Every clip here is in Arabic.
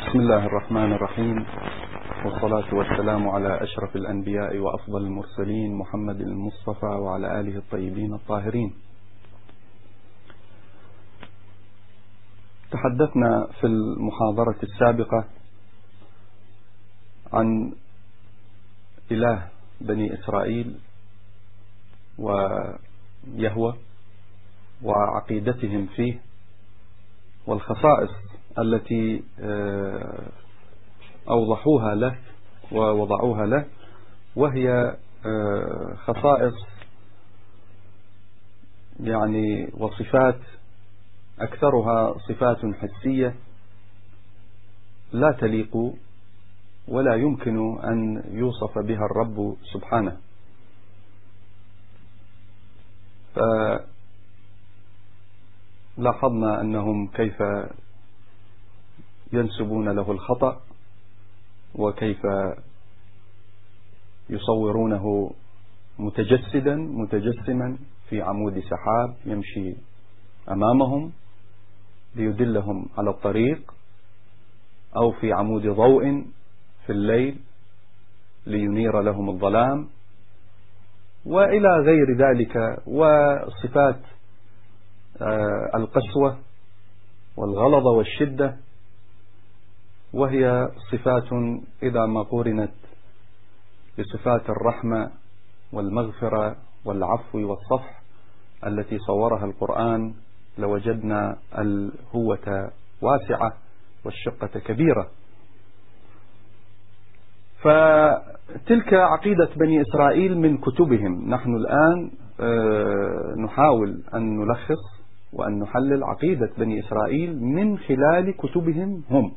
بسم الله الرحمن الرحيم، والصلاة والسلام على أشرف الأنبياء وأفضل المرسلين محمد المصطفى وعلى آله الطيبين الطاهرين. تحدثنا في المحاضرة السابقة عن إله بني إسرائيل ويهوه وعقيدتهم فيه والخصائص التي أوضحوها له ووضعوها له، وهي خصائص يعني وصفات أكثرها صفات حسية لا تليق ولا يمكن أن يوصف بها الرب سبحانه. فلاحظنا أنهم كيف ينسبون له الخطأ، وكيف يصورونه متجسما في عمود سحاب يمشي أمامهم ليدلهم على الطريق، أو في عمود ضوء في الليل لينير لهم الظلام، وإلى غير ذلك. وصفات القسوة والغلظة والشدة، وهي صفات إذا ما قورنت بصفات الرحمة والمغفرة والعفو والصفح التي صورها القرآن لوجدنا الهوة واسعة والشقة كبيرة. فتلك عقيدة بني إسرائيل من كتبهم. نحن الآن نحاول أن نلخص وأن نحلل عقيدة بني إسرائيل من خلال كتبهم هم.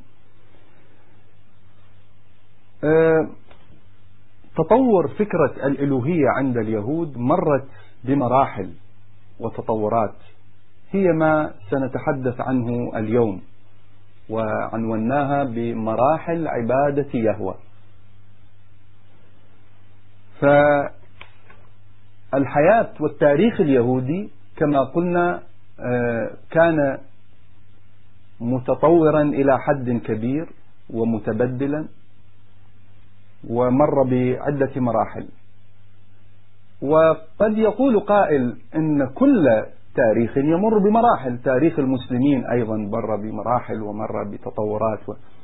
تطور فكرة الإلوهية عند اليهود مرت بمراحل وتطورات، هي ما سنتحدث عنه اليوم، وعنوناها بمراحل عبادة يهوه. فالحياة والتاريخ اليهودي كما قلنا كان متطورا إلى حد كبير ومتبدلا، ومر بعدة مراحل. وقد يقول قائل إن كل تاريخ يمر بمراحل، تاريخ المسلمين أيضا مر بمراحل ومر بتطورات،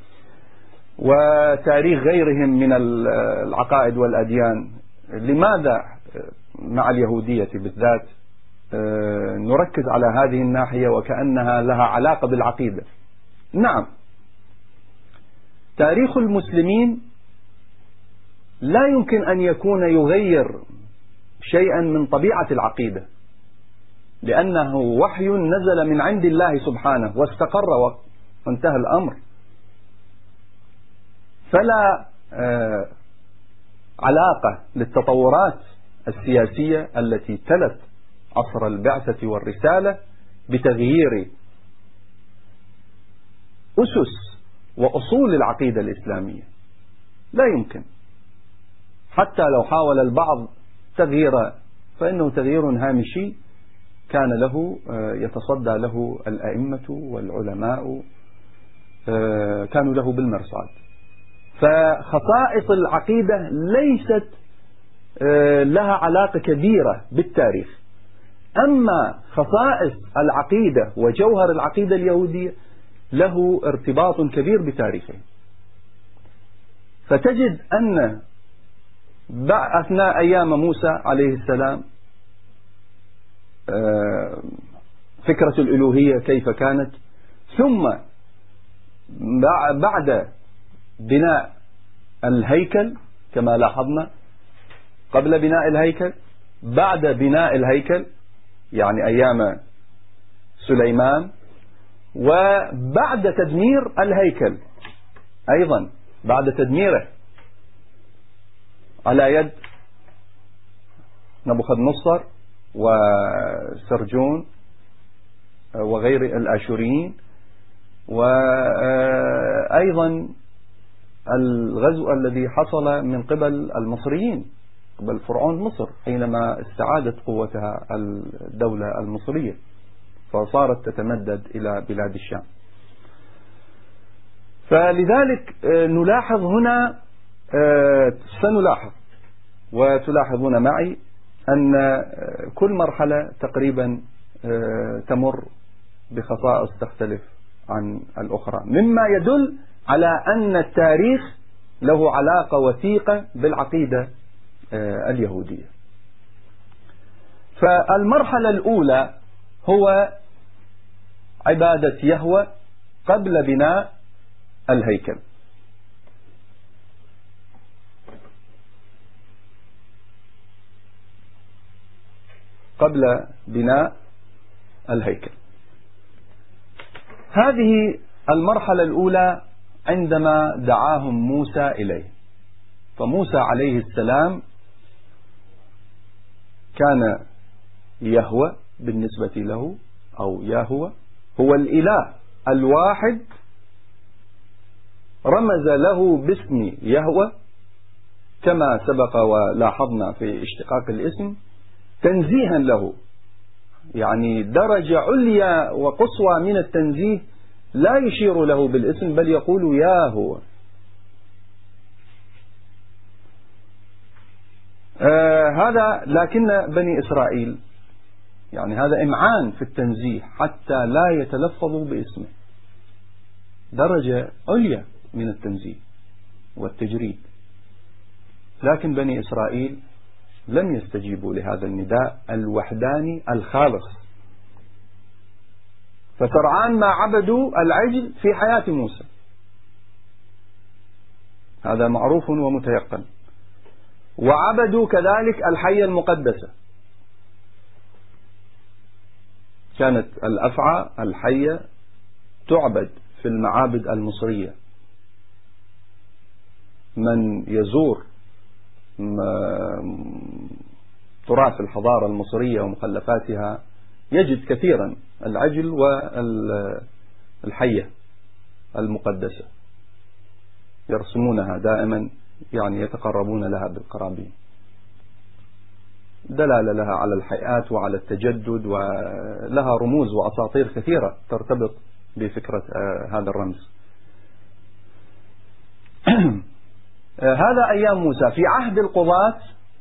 وتاريخ غيرهم من العقائد والأديان. لماذا مع اليهودية بالذات نركز على هذه الناحية وكأنها لها علاقة بالعقيدة؟ نعم، تاريخ المسلمين لا يمكن أن يكون يغير شيئا من طبيعة العقيدة، لأنه وحي نزل من عند الله سبحانه واستقر وانتهى الأمر. فلا علاقة للتطورات السياسية التي تلت عصر البعثة والرسالة بتغيير أسس وأصول العقيدة الإسلامية، لا يمكن. حتى لو حاول البعض تغيير فإنه تغيير هامشي كان له يتصدى له الأئمة والعلماء، كانوا له بالمرصاد. فخصائص العقيدة ليست لها علاقة كبيرة بالتاريخ. أما خصائص العقيدة وجوهر العقيدة اليهودية له ارتباط كبير بتاريخه. فتجد أن أثناء أيام موسى عليه السلام فكرة الألوهية كيف كانت، ثم بعد بناء الهيكل كما لاحظنا، قبل بناء الهيكل، بعد بناء الهيكل يعني أيام سليمان، وبعد تدمير الهيكل أيضا، بعد تدميره على يد نبوخذ-نصر وسرجون وغير الآشوريين، وأيضا الغزو الذي حصل من قبل المصريين، قبل فرعون مصر حينما استعادت قوتها الدولة المصرية فصارت تتمدد إلى بلاد الشام. فلذلك نلاحظ هنا، سنلاحظ وتلاحظون معي أن كل مرحلة تقريبا تمر بخصائص تختلف عن الأخرى، مما يدل على أن التاريخ له علاقة وثيقة بالعقيدة اليهودية. فالمرحلة الأولى هو عبادة يهوه قبل بناء الهيكل. قبل بناء الهيكل. هذه المرحلة الأولى عندما دعاهم موسى إليه. فموسى عليه السلام كان يهوه بالنسبة له، أو يهوه هو الإله الواحد، رمز له باسم يهوه كما سبق ولاحظنا في اشتقاق الاسم، تنزيها له، يعني درجة عليا وقصوى من التنزيه، لا يشير له بالاسم بل يقول يا هو. هذا لكن بني إسرائيل يعني هذا إمعان في التنزيه حتى لا يتلفظوا باسمه، درجة عليا من التنزيه والتجريد. لكن بني إسرائيل لم يستجيبوا لهذا النداء الوحداني الخالص، فسرعان ما عبدوا العجل في حياة موسى، هذا معروف ومتيقن، وعبدوا كذلك الحية المقدسة، كانت الأفعى الحية تعبد في المعابد المصرية. من يزور تراث الحضارة المصرية ومخلفاتها يجد كثيرا العجل والحية المقدسة، يرسمونها دائما، يعني يتقربون لها بالقرابين، دلالة لها على الحياة وعلى التجدد، ولها رموز وأساطير كثيرة ترتبط بفكرة هذا الرمز. هذا أيام موسى. في عهد القضاة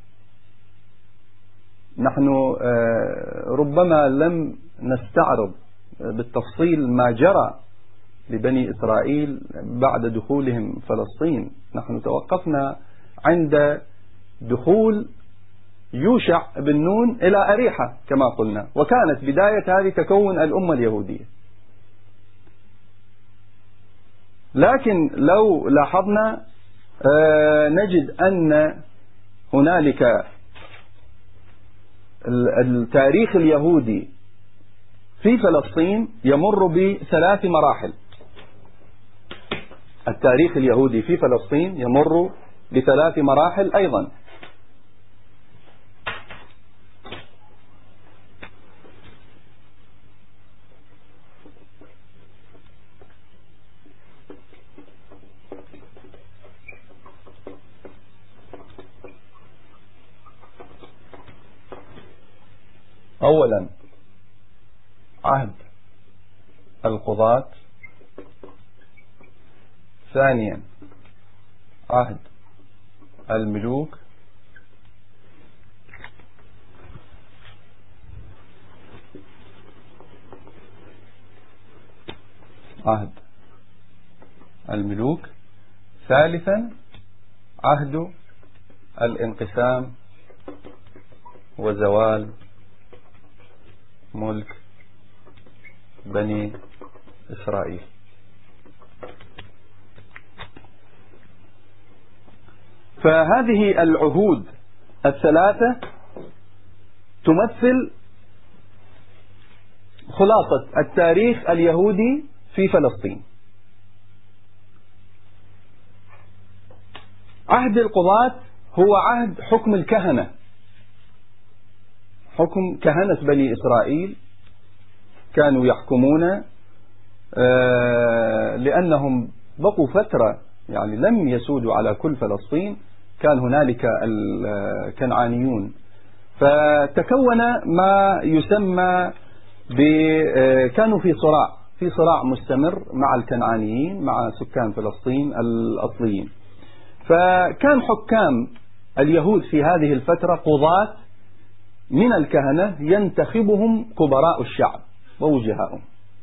نحن ربما لم نستعرض بالتفصيل ما جرى لبني إسرائيل بعد دخولهم فلسطين. نحن توقفنا عند دخول يوشع بن نون إلى أريحة كما قلنا، وكانت بداية هذه تكون الأمة اليهودية. لكن لو لاحظنا نجد أن هنالك التاريخ اليهودي في فلسطين يمر بثلاث مراحل. التاريخ اليهودي في فلسطين يمر بثلاث مراحل أيضا. أولا عهد القضاة، ثانيا عهد الملوك، عهد الملوك، ثالثا عهد الانقسام وزوال ملك بني إسرائيل. فهذه العهود الثلاثة تمثل خلاصة التاريخ اليهودي في فلسطين. عهد القضاة هو عهد حكم الكهنة، حكم كهنة بني إسرائيل، كانوا يحكمون لأنهم بقوا فترة، يعني لم يسودوا على كل فلسطين، كان هنالك الكنعانيون، فتكون ما يسمى كانوا في صراع في صراع مستمر مع الكنعانيين مع سكان فلسطين الأصليين. فكان حكام اليهود في هذه الفترة قضاة من الكهنة ينتخبهم كبراء الشعب ووجهاؤهم،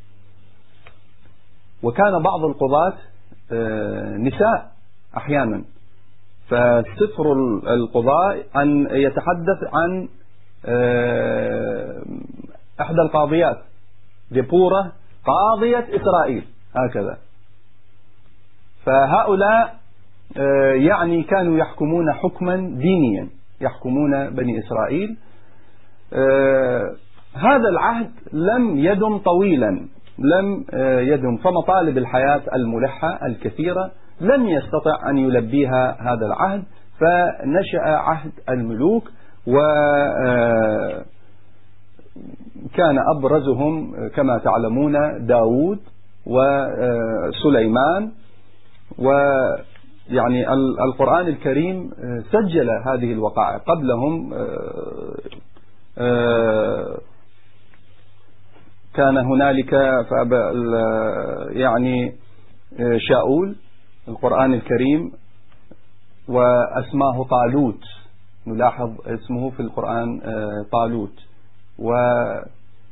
وكان بعض القضاة نساء أحيانا. فسفر القضاء أن يتحدث عن إحدى القاضيات ديبورة قاضية إسرائيل هكذا. فهؤلاء يعني كانوا يحكمون حكما دينيا، يحكمون بني إسرائيل. هذا العهد لم يدم طويلا، لم يدم، فمطالب الحياة الملحة الكثيرة لم يستطع أن يلبيها هذا العهد، فنشأ عهد الملوك، وكان أبرزهم كما تعلمون داود وسليمان. ويعني القرآن الكريم سجل هذه الوقائع قبلهم. كان هنالك يعني شاؤول القرآن الكريم وأسماه طالوت، نلاحظ اسمه في القرآن طالوت. وكان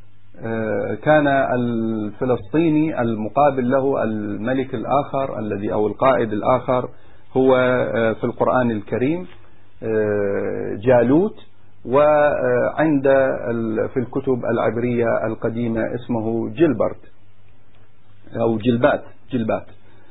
الفلسطيني المقابل له الملك الآخر الذي أو القائد الآخر هو في القرآن الكريم جالوت. وعند في الكتب العبرية القديمة اسمه جلبرت أو جلبات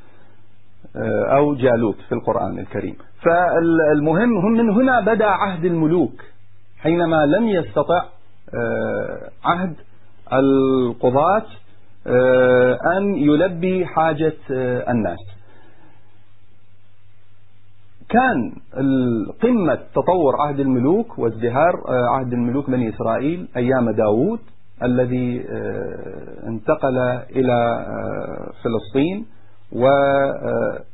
أو جالوت في القرآن الكريم. فالمهم هم من هنا بدأ عهد الملوك، حينما لم يستطع عهد القضاة أن يلبي حاجة الناس. كان قمة تطور عهد الملوك وازدهار عهد الملوك بني إسرائيل أيام داود الذي انتقل إلى فلسطين، وبدأت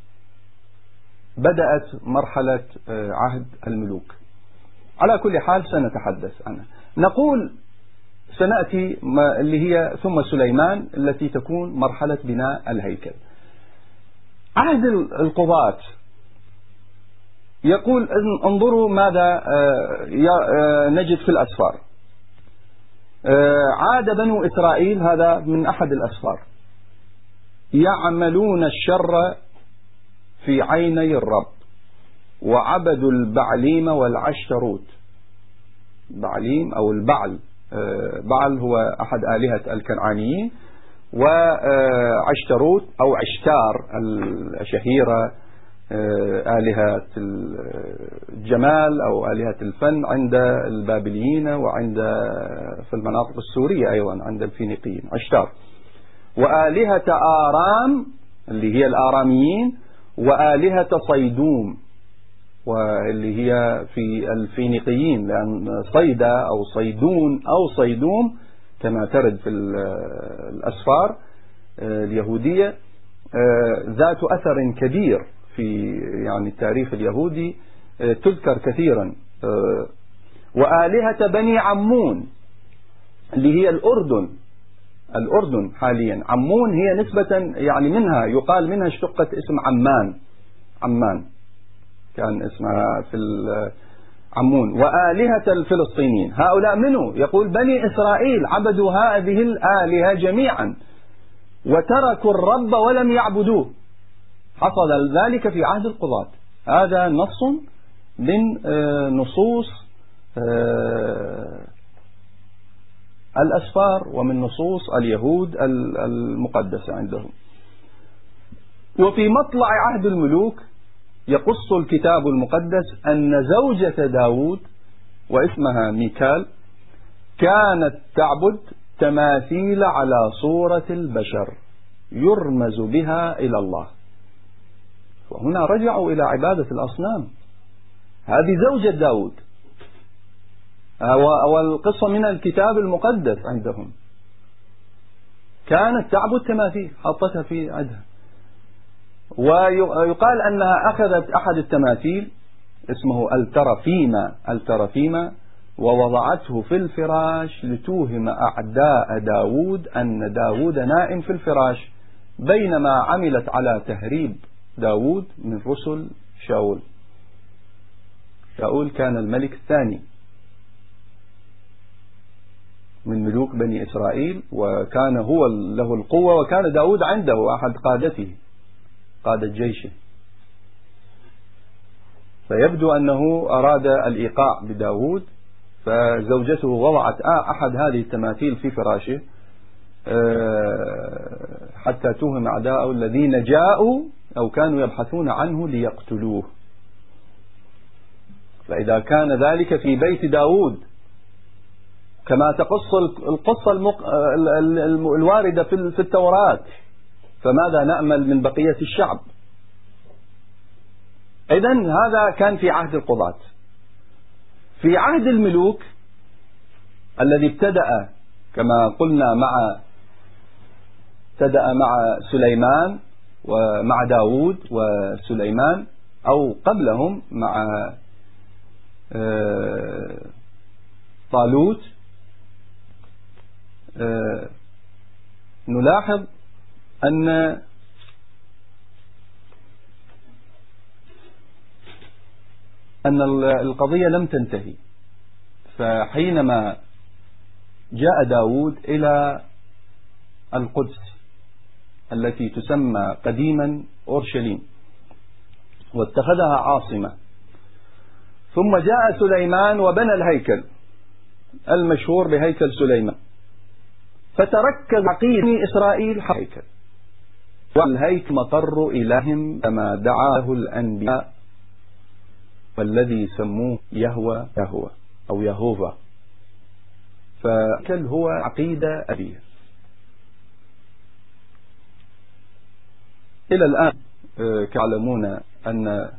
مرحلة عهد الملوك. على كل حال سنتحدث عنها. نقول سنأتي اللي هي ثم سليمان التي تكون مرحلة بناء الهيكل. عهد القضاة يقول انظروا ماذا نجد في الأسفار. عاد بنو إسرائيل، هذا من أحد الأسفار، يعملون الشر في عيني الرب وعبدوا البعليم والعشتروت. بعليم أو البعل، بعل هو أحد آلهة الكنعانيين، وعشتروت أو عشتار الشهيرة آلهة الجمال أو آلهة الفن عند البابليين، وعند في المناطق السورية أيضا عند الفينيقيين عشتار. وآلهة آرام اللي هي الآراميين، وآلهة صيدوم واللي هي في الفينيقيين، لأن صيدا أو صيدون أو صيدوم كما ترد في الأسفار اليهودية ذات أثر كبير في يعني التاريخ اليهودي، تذكر كثيرا. وآلهة بني عمون اللي هي الأردن حاليا. عمون هي نسبة يعني منها يقال منها اشتقت اسم عمان كان اسمها في عمون. وآلهة الفلسطينيين، هؤلاء منه يقول بني إسرائيل عبدوا هذه الآلهة جميعا وتركوا الرب ولم يعبدوه. حصل ذلك في عهد القضاة. هذا نص من نصوص الأسفار ومن نصوص اليهود المقدسة عندهم. وفي مطلع عهد الملوك يقص الكتاب المقدس أن زوجة داود واسمها ميكال كانت تعبد تماثيل على صورة البشر يرمز بها إلى الله. وهنا رجعوا إلى عبادة الأصنام. هذه زوجة داود، والقصة من الكتاب المقدس عندهم. كانت تعبد تماثيل، حطتها في عدها. ويقال أنها أخذت أحد التماثيل اسمه الترافيما ووضعته في الفراش لتوهم أعداء داود أن داود نائم في الفراش، بينما عملت على تهريب داود من رسل شاول. شاول كان الملك الثاني من ملوك بني إسرائيل، وكان هو له القوة، وكان داود عنده أحد قادته، قادة جيشه. فيبدو أنه أراد الإيقاع بداود، فزوجته وضعت أحد هذه التماثيل في فراشه حتى توهم أعداءه الذين جاءوا أو كانوا يبحثون عنه ليقتلوه. فإذا كان ذلك في بيت داود كما تقص القصة الواردة في التوراة، فماذا نأمل من بقية الشعب؟ إذن هذا كان في عهد القضاة. في عهد الملوك الذي ابتدأ كما قلنا ابتدأ مع سليمان ومع داود وسليمان، أو قبلهم مع طالوت، نلاحظ أن القضية لم تنتهي. فحينما جاء داود إلى القدس التي تسمى قديما أورشليم واتخذها عاصمة، ثم جاء سليمان وبنى الهيكل المشهور بهيكل سليمان، فتركز عقيدة إسرائيل حول الهيكل، والهيكل مقر إلههم كما دعاه الأنبياء، والذي سموه يهوى أو يهوفا. فالهيكل هو عقيدة أبيه. إلى الآن تعلمون أن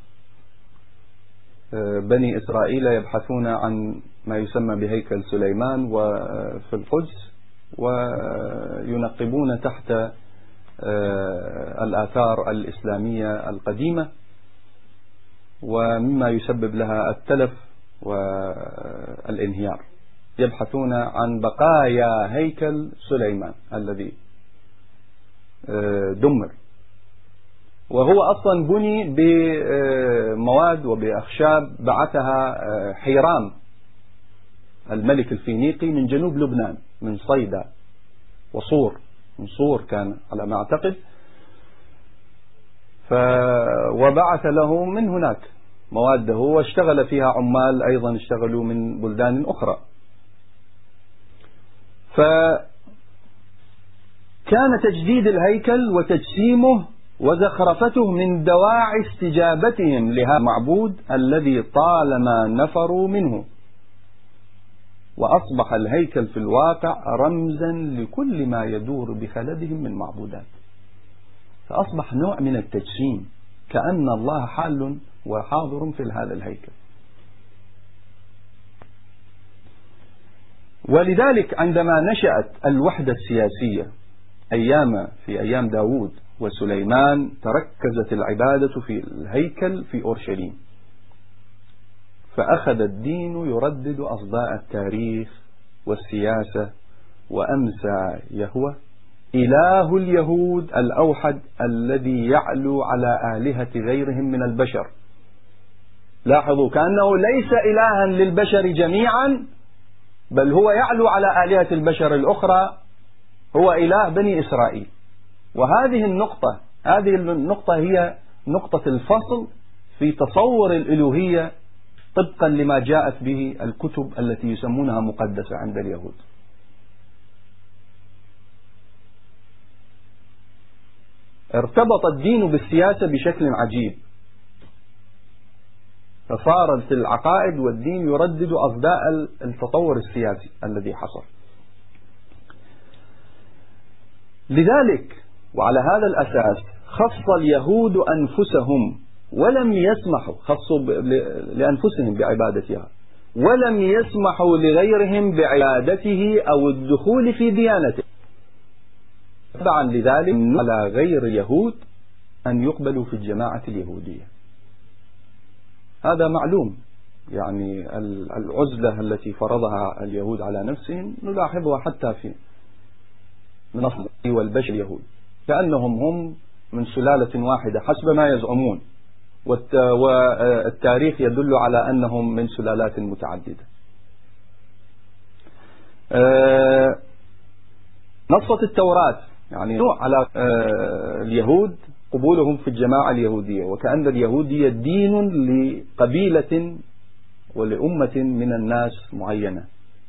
بني إسرائيل يبحثون عن ما يسمى بهيكل سليمان وفي القدس، وينقبون تحت الآثار الإسلامية القديمة، ومما يسبب لها التلف والانهيار. يبحثون عن بقايا هيكل سليمان الذي دمر، وهو أصلا بني بمواد وبأخشاب بعثها حيرام الملك الفينيقي من جنوب لبنان، من صيدا وصور، من صور كان على ما أعتقد، وبعث له من هناك مواده، واشتغل فيها عمال أيضا اشتغلوا من بلدان أخرى. فكان تجديد الهيكل وتجسيمه وزخرفته من دواعي استجابتهم لهذا المعبود الذي طالما نفروا منه، وأصبح الهيكل في الواقع رمزا لكل ما يدور بخلدهم من معبودات. فأصبح نوع من التجسيم، كأن الله حال وحاضر في هذا الهيكل. ولذلك عندما نشأت الوحدة السياسية في أيام داود وسليمان، تركزت العبادة في الهيكل في أورشليم، فأخذ الدين يردد أصداء التاريخ والسياسة، وأمسى يهوه إله اليهود الأوحد الذي يعلو على آلهة غيرهم من البشر. لاحظوا، كأنه ليس إلها للبشر جميعا، بل هو يعلو على آلهة البشر الأخرى، هو إله بني إسرائيل. وهذه النقطة هي نقطة الفصل في تصور الإلوهية طبقا لما جاءت به الكتب التي يسمونها مقدسة عند اليهود. ارتبط الدين بالسياسة بشكل عجيب، فصارت العقائد والدين يردد أصداء التطور السياسي الذي حصل. لذلك وعلى هذا الأساس خص اليهود أنفسهم ولم يسمحوا، خصوا لأنفسهم بعبادتها، ولم يسمحوا لغيرهم بعبادته أو الدخول في ديانته. طبعا لذلك على غير اليهود أن يقبلوا في الجماعة اليهودية. هذا معلوم يعني العزلة التي فرضها اليهود على نفسهم نلاحظها حتى في من أصل والبشر اليهود، كأنهم هم من سلالة واحدة حسب ما يزعمون، والتاريخ يدل على أنهم من سلالات متعددة. نصت التوراة يعني على اليهود قبولهم في الجماعة اليهودية، وكأن اليهودية دين لقبيلة ولأمة من الناس معينة.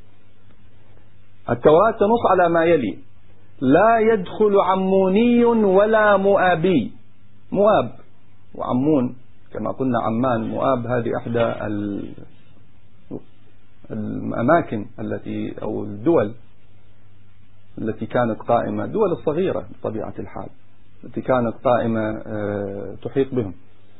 التوراة تنص على ما يلي: لا يدخل عموني ولا مؤابي. مؤاب وعمون كما قلنا، عمان مؤاب هذه إحدى الأماكن التي أو الدول التي كانت قائمة، الدول الصغيرة بطبيعة الحال التي كانت قائمة تحيط بهم.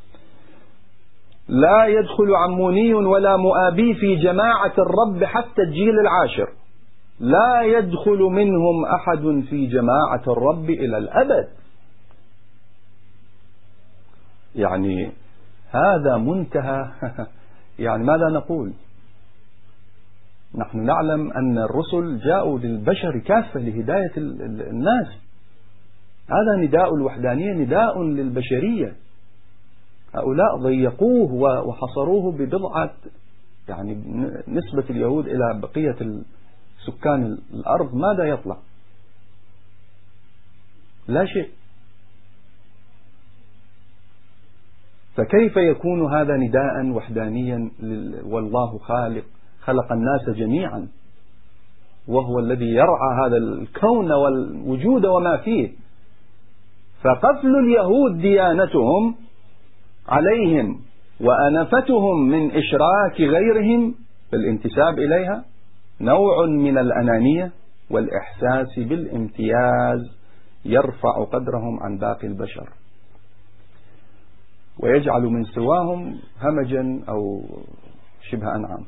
لا يدخل عموني ولا مؤابي في جماعة الرب حتى الجيل العاشر، لا يدخل منهم أحد في جماعة الرب إلى الأبد. يعني هذا منتهى يعني ماذا نقول؟ نحن نعلم أن الرسل جاءوا للبشر كافة لهداية الناس. هذا نداء الوحدانية، نداء للبشرية. هؤلاء ضيقوه وحصروه ببضعة، يعني نسبة اليهود إلى بقية سكان الأرض ماذا يطلع؟ لا شيء. فكيف يكون هذا نداء وحدانيا والله خلق الناس جميعا، وهو الذي يرعى هذا الكون والوجود وما فيه. فقفل اليهود ديانتهم عليهم وأنفتهم من إشراك غيرهم بالانتساب إليها نوع من الأنانية والإحساس بالامتياز يرفع قدرهم عن باقي البشر ويجعل من سواهم همجا أو شبه أنعام.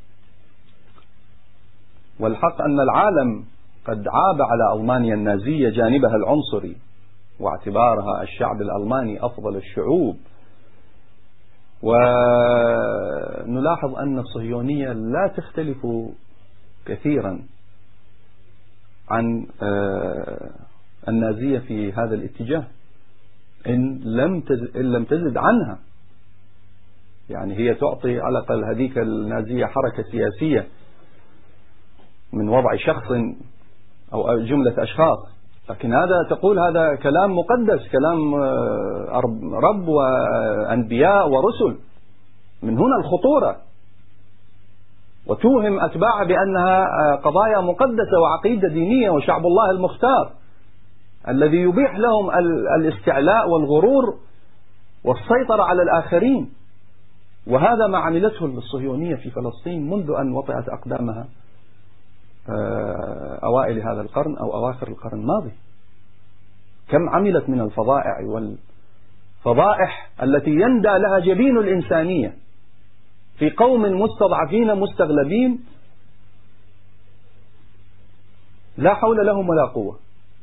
والحق أن العالم قد عاب على ألمانيا النازية جانبها العنصري واعتبارها الشعب الألماني أفضل الشعوب، ونلاحظ أن الصهيونية لا تختلف كثيرا عن النازية في هذا الاتجاه، إن لم تزد عنها. يعني هي تعطي على الأقل هذيك النازية حركة سياسية من وضع شخص أو جملة أشخاص، لكن هذا تقول هذا كلام مقدس، كلام رب وأنبياء ورسل. من هنا الخطورة، وتوهم أتباعها بأنها قضايا مقدسة وعقيدة دينية وشعب الله المختار الذي يبيح لهم الاستعلاء والغرور والسيطرة على الآخرين. وهذا ما عملته الصهيونية في فلسطين منذ أن وطئت أقدامها أوائل هذا القرن أو أواخر القرن الماضي. كم عملت من الفظائع والفضائح التي يندى لها جبين الإنسانية في قوم مستضعفين مستغلبين لا حول لهم ولا قوة.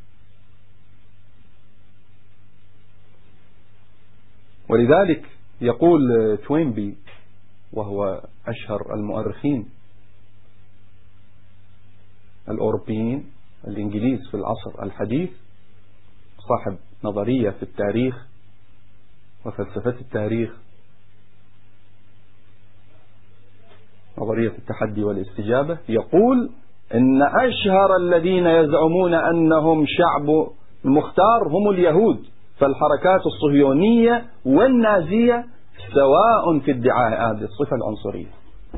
ولذلك يقول توينبي، وهو أشهر المؤرخين الأوروبيين الإنجليز في العصر الحديث، صاحب نظرية في التاريخ وفلسفة التاريخ، نظرية التحدي والاستجابة، يقول إن أشهر الذين يزعمون أنهم شعب المختار هم اليهود، فالحركات الصهيونية والنازية سواء في ادعاء هذه الصفة العنصرية.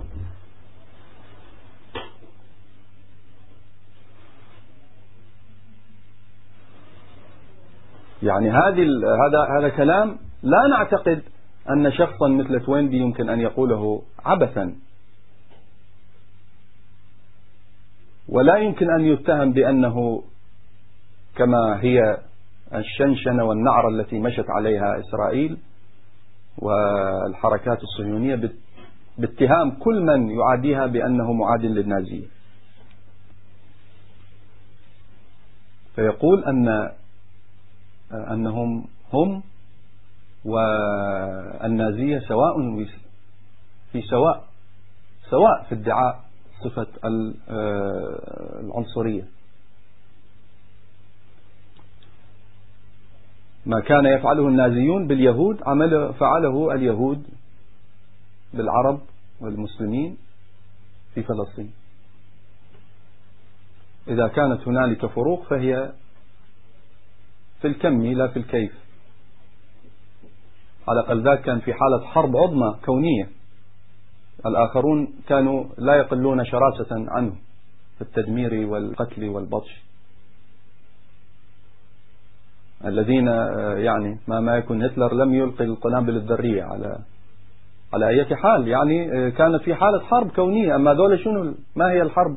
يعني هذا كلام لا نعتقد أن شخصا مثل توينبي يمكن أن يقوله عبثا، ولا يمكن أن يتهم بأنه كما هي الشنشنة والنعرة التي مشت عليها إسرائيل والحركات الصهيونية باتهام كل من يعاديها بأنه معاد للنازية. فيقول أنهم هم والنازية سواء في سواء، سواء في ادعاء صفة العنصرية. ما كان يفعله النازيون باليهود فعله اليهود بالعرب والمسلمين في فلسطين. إذا كانت هنالك فروق فهي في الكم لا في الكيف. على الأقل ذاك كان في حالة حرب عظمى كونية، الآخرون كانوا لا يقلون شراسة عنه في التدمير والقتل والبطش. الذين يعني ما يكون هتلر لم يلقي القنابل الذرية على أي حال، يعني كانت في حالة حرب كونية. أما دول شنو؟ ما هي الحرب؟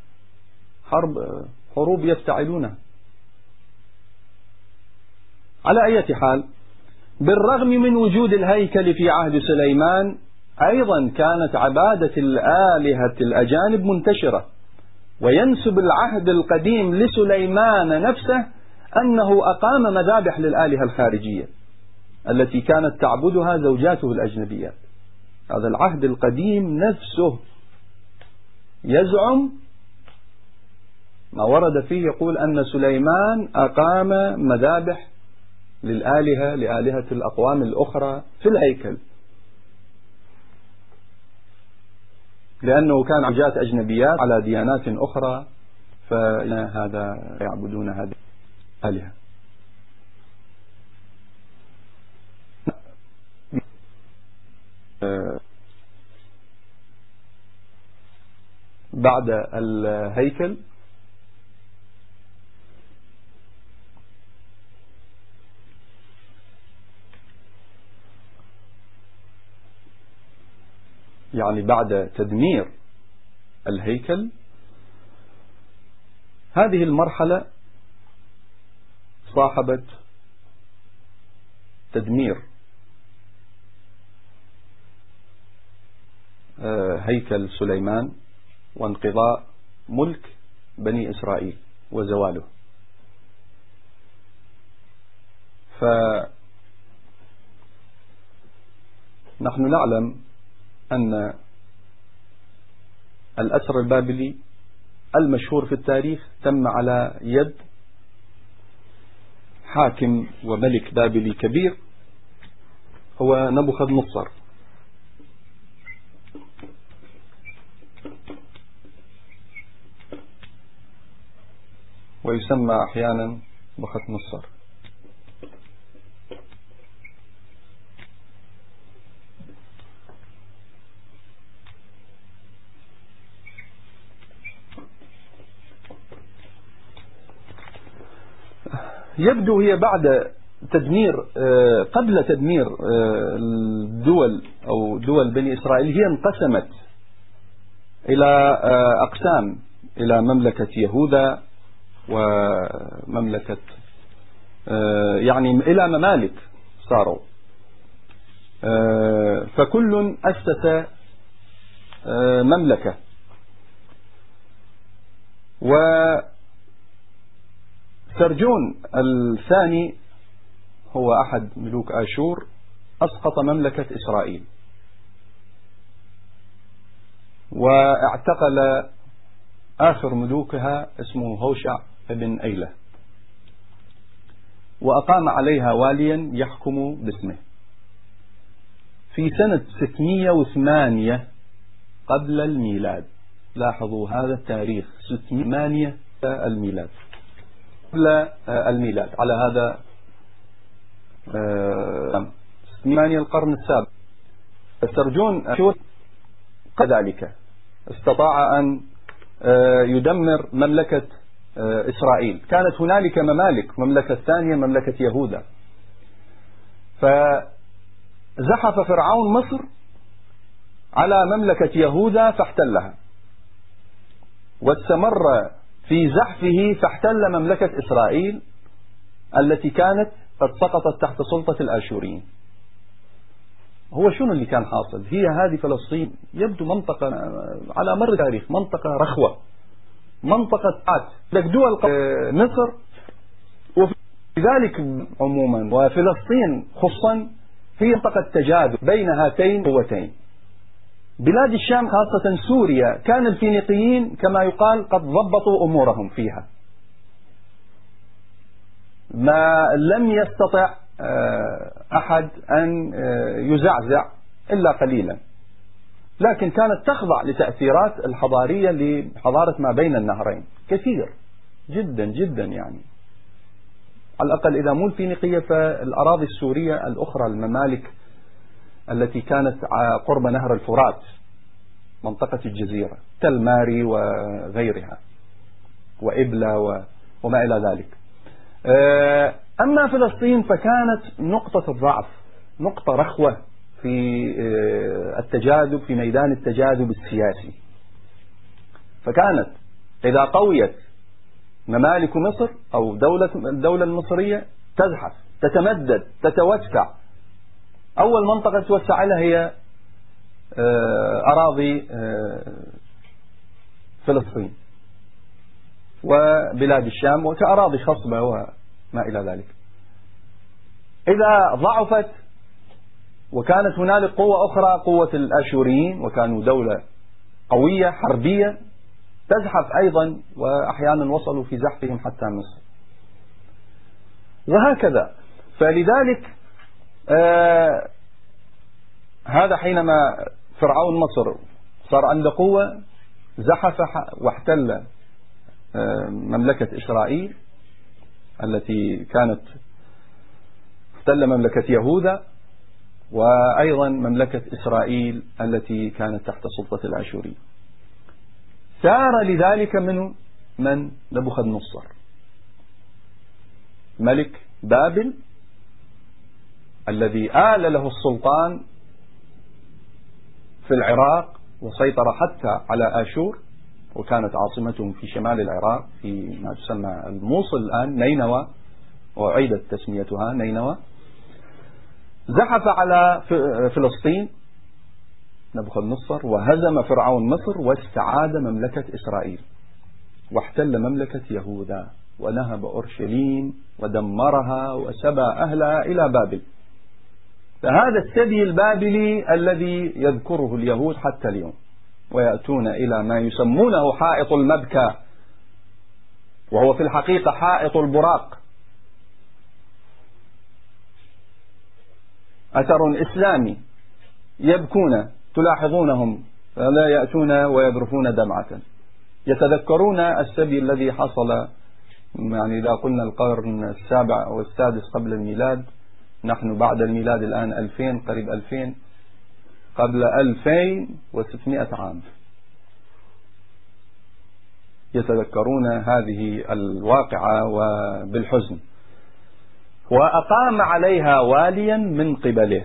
حروب يفتعلونها. على أي حال، بالرغم من وجود الهيكل في عهد سليمان، أيضا كانت عبادة الآلهة الأجانب منتشرة. وينسب العهد القديم لسليمان نفسه أنه أقام مذابح للآلهة الخارجية التي كانت تعبدها زوجاته الأجنبيات. هذا العهد القديم نفسه يزعم ما ورد فيه، يقول أن سليمان أقام مذابح لآلهة الأقوام الأخرى في الهيكل، لأنه كان عجات أجنبيات على ديانات أخرى، فهذا يعبدون هذه الآلهة. بعد الهيكل يعني بعد تدمير الهيكل، هذه المرحلة صاحبت تدمير هيكل سليمان وانقضاء ملك بني إسرائيل وزواله. فنحن نعلم أن الأسر البابلي المشهور في التاريخ تم على يد حاكم وملك بابلي كبير هو نبوخذ نصر. ويسمى أحيانا نبوخذ نصر. يبدو هي بعد تدمير قبل تدمير الدول أو دول بني إسرائيل هي انقسمت إلى أقسام، إلى مملكة يهوذا ومملكة يعني إلى ممالك صاروا، فكل أسس مملكة. سرجون الثاني هو أحد ملوك آشور، أسقط مملكة إسرائيل واعتقل آخر ملوكها اسمه هوشع بن أيلة، وأقام عليها واليا يحكم باسمه. في سنة 608 قبل الميلاد، لاحظوا هذا التاريخ 608 الميلاد قبل الميلاد، على هذا 8 القرن السابع. سرجون كذلك استطاع أن يدمر مملكة إسرائيل. كانت هنالك ممالك، مملكة ثانية مملكة يهوذا، فزحف فرعون مصر على مملكة يهوذا فاحتلها، واستمر في زحفه فاحتل مملكة إسرائيل التي كانت قد سقطت تحت سلطة الآشوريين. هو شنو اللي كان حاصل؟ هي هذه فلسطين يبدو منطقة على مر التاريخ منطقة رخوة، منطقة لك دول مصر وفي ذلك عموما وفلسطين خصوصا هي منطقة تجاذب بين هاتين القوتين. بلاد الشام خاصة سوريا كان الفينيقيين كما يقال قد ضبطوا أمورهم فيها، ما لم يستطع أحد أن يزعزع إلا قليلا، لكن كانت تخضع لتأثيرات الحضارية لحضارة ما بين النهرين كثير جدا جدا. يعني على الأقل إذا مو الفينيقية فالأراضي السورية الأخرى، الممالك التي كانت قرب نهر الفرات، منطقة الجزيرة، تل ماري وغيرها وإبلة وما إلى ذلك. أما فلسطين فكانت نقطة الضعف، نقطة رخوة في التجاذب، في ميدان التجاذب السياسي. فكانت إذا قويت ممالك مصر أو الدولة المصرية تزحف، تتمدد، تتوسع. أول منطقة توسع لها هي أراضي فلسطين وبلاد الشام وكأراضي خصبة وما إلى ذلك. إذا ضعفت وكانت هنالك قوة أخرى، قوة الآشوريين، وكانوا دولة قوية حربية، تزحف أيضا، وأحيانا وصلوا في زحفهم حتى مصر، وهكذا. فلذلك هذا حينما فرعون مصر صار عنده قوة، زحف واحتل مملكة إسرائيل التي كانت، احتل مملكة يهوذا، وأيضا مملكة إسرائيل التي كانت تحت سلطة الآشوري. سار لذلك من نبوخذ نصر ملك بابل الذي آل له السلطان في العراق وسيطر حتى على آشور، وكانت عاصمتهم في شمال العراق في ما تسمى الموصل الآن، نينوى، وأعيدت تسميتها نينوى. زحف على فلسطين نبوخذ نصر وهزم فرعون مصر واستعاد مملكة إسرائيل، واحتل مملكة يهوذا ونهب أورشليم ودمرها وسبى أهلها إلى بابل. فهذا السبي البابلي الذي يذكره اليهود حتى اليوم، ويأتون إلى ما يسمونه حائط المبكى، وهو في الحقيقة حائط البراق، أثر إسلامي يبكون، تلاحظونهم لا يأتون ويذرفون دمعة، يتذكرون السبي الذي حصل. يعني إذا قلنا القرن السابع أو السادس قبل الميلاد، نحن بعد الميلاد الآن 2000، قريب 2000، قبل 2600 عام يتذكرون هذه الواقعة وبالحزن، وأقام عليها واليا من قبله.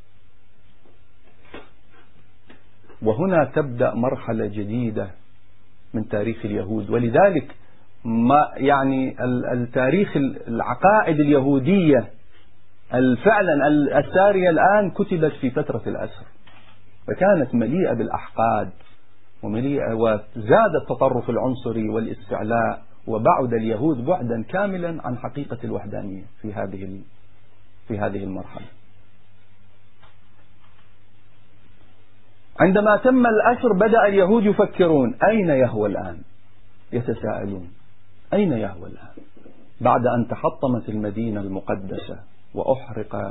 وهنا تبدأ مرحلة جديدة من تاريخ اليهود. ولذلك ما يعني التاريخ، العقائد اليهودية فعلا السارية الآن كتبت في فترة الأسر، فكانت مليئة بالأحقاد ومليئة، وزاد التطرف العنصري والاستعلاء، وبعد اليهود بعدا كاملا عن حقيقة الوحدانية في هذه المرحلة. عندما تم الأسر بدأ اليهود يفكرون أين يهوى الآن، يتساءلون أين يهوى الآن بعد أن تحطمت المدينة المقدسة وأحرق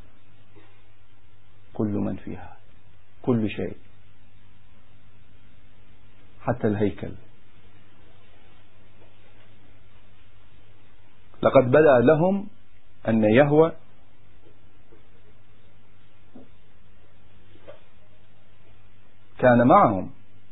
كل من فيها، كل شيء حتى الهيكل. لقد بدأ لهم أن يهوى كان معهم،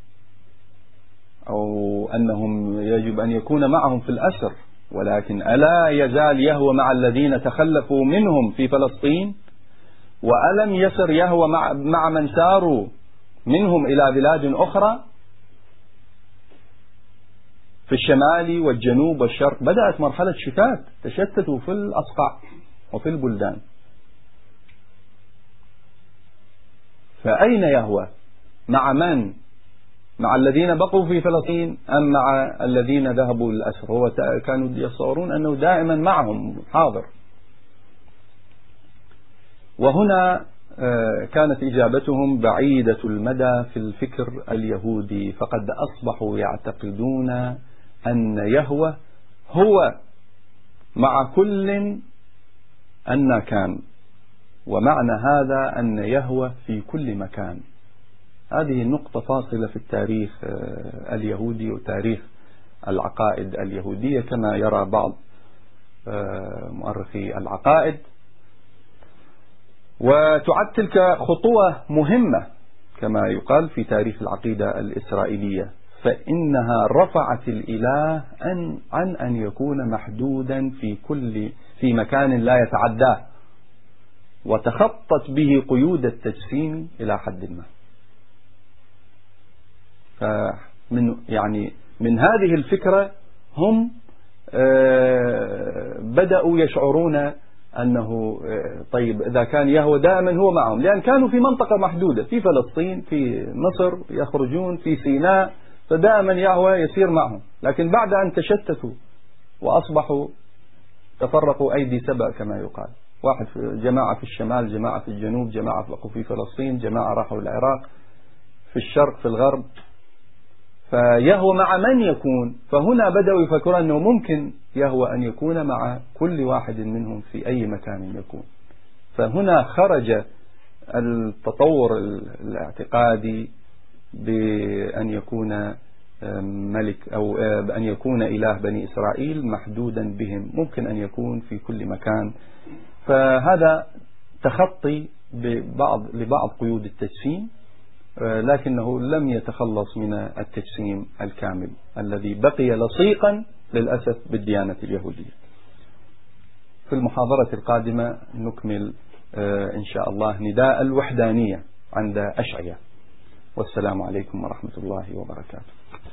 أو أنهم يجب أن يكون معهم في الأسر، ولكن ألا يزال يهوى مع الذين تخلفوا منهم في فلسطين؟ وألم يسر يهوى مع من ساروا منهم إلى بلاد أخرى في الشمال والجنوب والشرق؟ بدأت مرحلة شتات، تشتتوا في الأصقاع وفي البلدان. فأين يهوى؟ مع من؟ مع الذين بقوا في فلسطين أم مع الذين ذهبوا للأسر؟ هو كانوا يصورون أنه دائما معهم حاضر. وهنا كانت إجابتهم بعيدة المدى في الفكر اليهودي، فقد أصبحوا يعتقدون أن يهوه هو مع كل أن كان، ومعنى هذا أن يهوه في كل مكان. هذه النقطة فاصلة في التاريخ اليهودي وتاريخ العقائد اليهودية كما يرى بعض مؤرخي العقائد. وتعد تلك خطوة مهمة كما يقال في تاريخ العقيدة الإسرائيلية، فإنها رفعت الإله عن أن يكون محدودا في مكان لا يتعداه، وتخطت به قيود التجسيم إلى حد ما. من هذه الفكرة هم بدأوا يشعرون أنه طيب إذا كان يهوه دائما هو معهم، لأن كانوا في منطقة محدودة في فلسطين، في مصر، يخرجون في سيناء، فدائما يهوه يسير معهم. لكن بعد أن تشتتوا وأصبحوا تفرقوا أيدي سبأ كما يقال، جماعة في الشمال، جماعة في الجنوب، جماعة بقوا في فلسطين، جماعة راحوا العراق، في الشرق، في الغرب، فيهوه مع من يكون؟ فهنا بدأوا يفكرون أنه ممكن يهوه أن يكون مع كل واحد منهم في أي مكان يكون. فهنا خرج التطور الاعتقادي بأن يكون ملك أو بأن يكون إله بني إسرائيل محدودا بهم، ممكن أن يكون في كل مكان. فهذا تخطي لبعض قيود التجسيم، لكنه لم يتخلص من التجسيم الكامل الذي بقي لصيقا للأسف بالديانة اليهودية. في المحاضرة القادمة نكمل إن شاء الله نداء الوحدانية عند أشعياء. والسلام عليكم ورحمة الله وبركاته.